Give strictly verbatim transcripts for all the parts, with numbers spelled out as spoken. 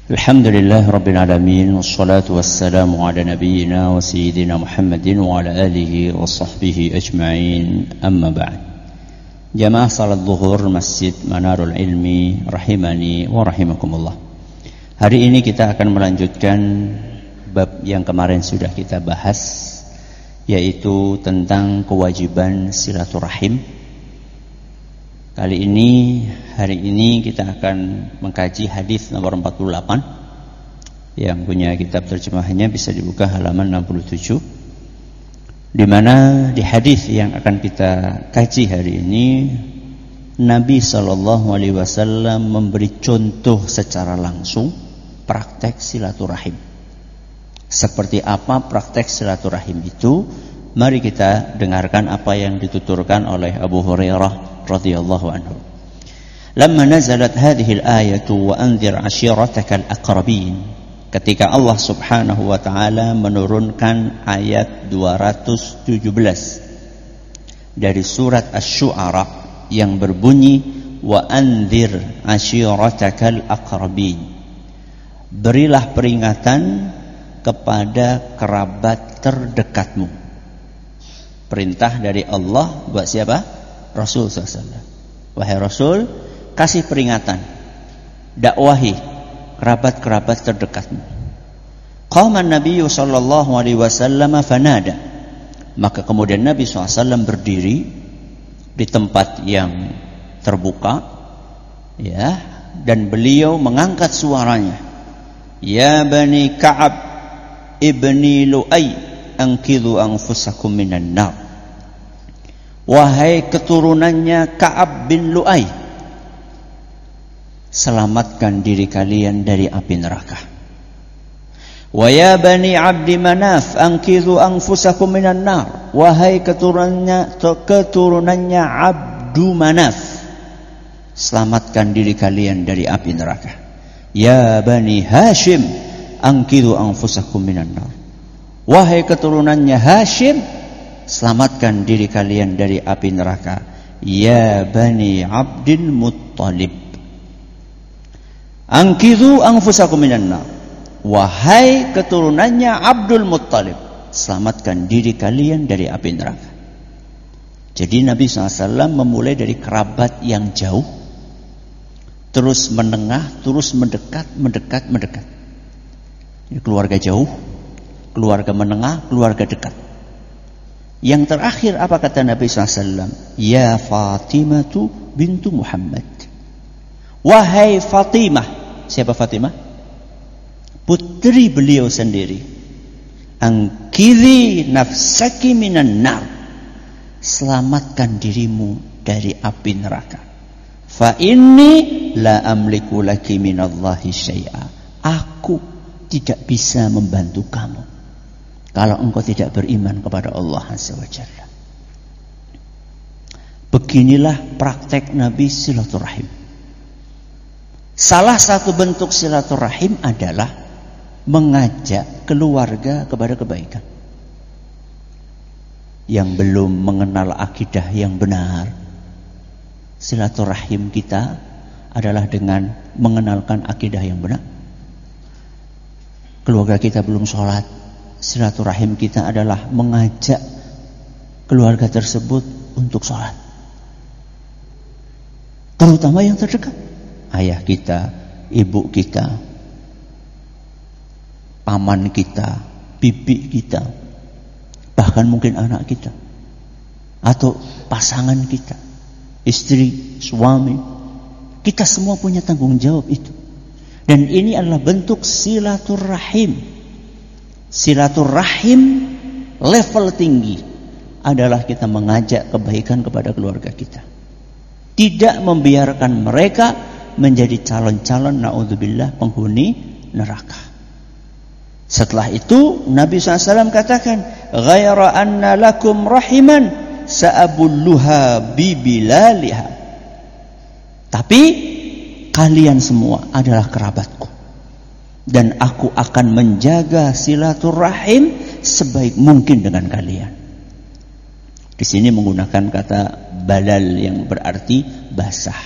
Alhamdulillah Rabbil Alamin. Wassalatu wassalamu ala nabiyyina wa sayyidina Muhammadin wa ala alihi wa sahbihi ajma'in. Amma ba'd. Jamaah salat zuhur Masjid Manarul Ilmi rahimani wa rahimakumullah. Hari ini kita akan melanjutkan bab yang kemarin sudah kita bahas, yaitu tentang kewajiban silaturahim. Kali ini, hari ini kita akan mengkaji hadis nomor empat puluh delapan. Yang punya kitab terjemahannya bisa dibuka halaman enam puluh tujuh. Di mana di hadis yang akan kita kaji hari ini, Nabi shallallahu alaihi wasallam memberi contoh secara langsung praktek silaturahim. Seperti apa praktek silaturahim itu? Mari kita dengarkan apa yang dituturkan oleh Abu Hurairah radhiyallahu anhu. Lamma nazalat hadhihi al-ayatu wa anzir ashiratakal aqrabin. Ketika Allah Subhanahu wa taala menurunkan ayat dua ratus tujuh belas dari surat Asy-Syu'ara yang berbunyi wa anzir ashiratakal aqrabin. Berilah peringatan kepada kerabat terdekatmu. Perintah dari Allah buat siapa? Rasul sallallahu alaihi wasallam. Wahai Rasul, kasih peringatan, dakwahi kerabat-kerabat terdekatmu. Qama an-nabiy sallallahu alaihi wasallam fanada. Maka kemudian Nabi sallallahu alaihi wasallam berdiri di tempat yang terbuka, ya, dan beliau mengangkat suaranya. Ya bani Ka'ab ibni Lu'ay, anqidhu anfusakum minan nar. Wahai keturunannya Ka'ab bin Lu'ay, selamatkan diri kalian dari api neraka. Wa ya bani Abdi Manaf, anqidhu anfusakum minan nar. Wahai keturunannya keturunannya Abdu Manaf, selamatkan diri kalian dari api neraka. Ya bani Hashim, anqidhu anfusakum minan nar. Wahai keturunannya Hashim, selamatkan diri kalian dari api neraka. Ya bani Abdul Muttalib, anqidhu anfusakum minan nar. Wahai keturunannya Abdul Muttalib, selamatkan diri kalian dari api neraka. Jadi Nabi sallallahu alaihi wasallam memulai dari kerabat yang jauh, terus menengah, terus mendekat, mendekat, mendekat. Ini keluarga jauh, keluarga menengah, keluarga dekat. Yang terakhir apa kata Nabi sallallahu alaihi wasallam? Ya Fatimatu bintu Muhammad. Wahai Fatimah. Siapa Fatimah? Putri beliau sendiri. Anqidhi nafsaki minan nar. Selamatkan dirimu dari api neraka. Fa inni la amliku laki minallahi syai'a. Aku tidak bisa membantu kamu kalau engkau tidak beriman kepada Allah Azza wa Jalla. Beginilah praktek Nabi silaturahim. Salah satu bentuk silaturahim adalah mengajak keluarga kepada kebaikan. Yang belum mengenal akidah yang benar, silaturahim kita adalah dengan mengenalkan akidah yang benar. Keluarga kita belum sholat, silaturahim kita adalah mengajak keluarga tersebut untuk sholat. Terutama yang terdekat, ayah kita, ibu kita, paman kita, bibi kita, bahkan mungkin anak kita, atau pasangan kita, istri, suami. Kita semua punya tanggung jawab itu. Dan ini adalah bentuk silaturahim. Silaturahim level tinggi adalah kita mengajak kebaikan kepada keluarga kita. Tidak membiarkan mereka menjadi calon-calon na'udzubillah penghuni neraka. Setelah itu Nabi sallallahu alaihi wasallam katakan, ghaira anna lakum rahiman sa'abulluha bibilaliha. Tapi kalian semua adalah kerabatku, dan aku akan menjaga silaturahim sebaik mungkin dengan kalian. Di sini menggunakan kata balal yang berarti basah.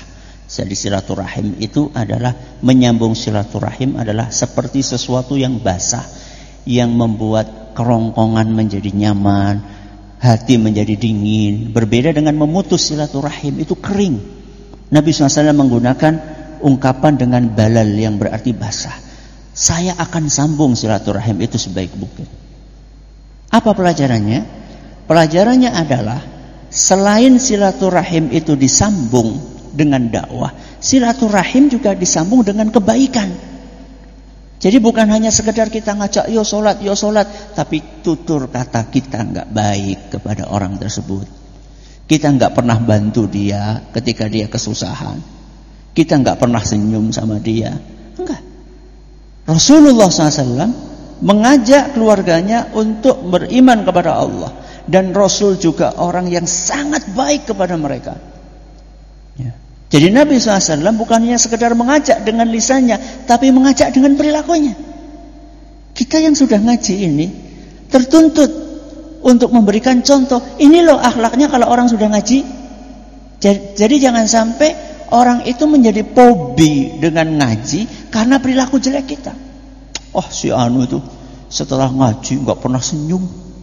Jadi silaturahim itu adalah menyambung silaturahim adalah seperti sesuatu yang basah yang membuat kerongkongan menjadi nyaman, hati menjadi dingin. Berbeda dengan memutus silaturahim, itu kering. Nabi shallallahu alaihi wasallam menggunakan ungkapan dengan balal yang berarti basah. Saya akan sambung silaturahim itu sebaik mungkin. Apa pelajarannya? Pelajarannya adalah selain silaturahim itu disambung dengan dakwah, silaturahim juga disambung dengan kebaikan. Jadi bukan hanya sekedar kita ngajak yo sholat, yo sholat, tapi tutur kata kita nggak baik kepada orang tersebut. Kita nggak pernah bantu dia ketika dia kesusahan. Kita nggak pernah senyum sama dia. Enggak. Rasulullah shallallahu alaihi wasallam mengajak keluarganya untuk beriman kepada Allah. Dan Rasul juga orang yang sangat baik kepada mereka. Ya. Jadi Nabi shallallahu alaihi wasallam bukan hanya sekedar mengajak dengan lisannya, tapi mengajak dengan perilakunya. Kita yang sudah ngaji ini tertuntut untuk memberikan contoh. Ini loh akhlaknya kalau orang sudah ngaji. Jadi, jadi jangan sampai orang itu menjadi fobi dengan ngaji karena perilaku jelek kita. Oh si Anu itu setelah ngaji nggak pernah senyum.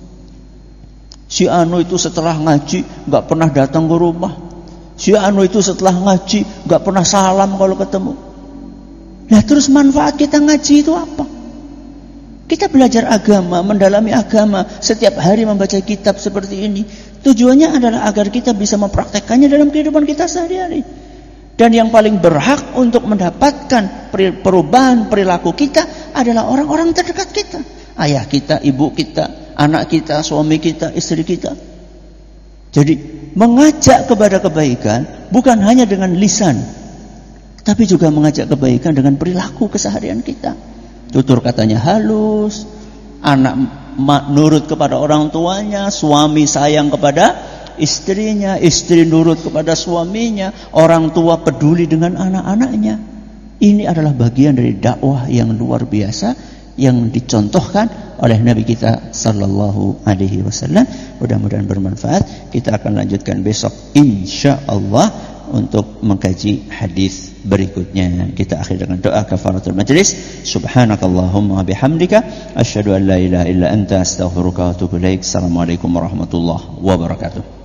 Si Anu itu setelah ngaji nggak pernah datang ke rumah. Si Anu itu setelah ngaji gak pernah salam kalau ketemu. Nah terus manfaat kita ngaji itu apa? Kita belajar agama, mendalami agama, setiap hari membaca kitab seperti ini. Tujuannya adalah agar kita bisa mempraktekkannya dalam kehidupan kita sehari-hari. Dan yang paling berhak untuk mendapatkan perubahan perilaku kita adalah orang-orang terdekat kita. Ayah kita, ibu kita, anak kita, suami kita, istri kita. Jadi mengajak kepada kebaikan bukan hanya dengan lisan, tapi juga mengajak kebaikan dengan perilaku keseharian kita. Tutur katanya halus, anak nurut kepada orang tuanya, suami sayang kepada istrinya, istri nurut kepada suaminya, orang tua peduli dengan anak-anaknya. Ini adalah bagian dari dakwah yang luar biasa yang dicontohkan oleh Nabi kita sallallahu alaihi wasallam. Mudah-mudahan bermanfaat. Kita akan lanjutkan besok insyaallah untuk mengkaji hadis berikutnya. Kita akhiri dengan doa kafaratul majlis. Subhanakallahumma bihamdika asyhadu an la ilaha illa anta astaghfiruka wa atubu ilaik. Assalamualaikum warahmatullahi wabarakatuh.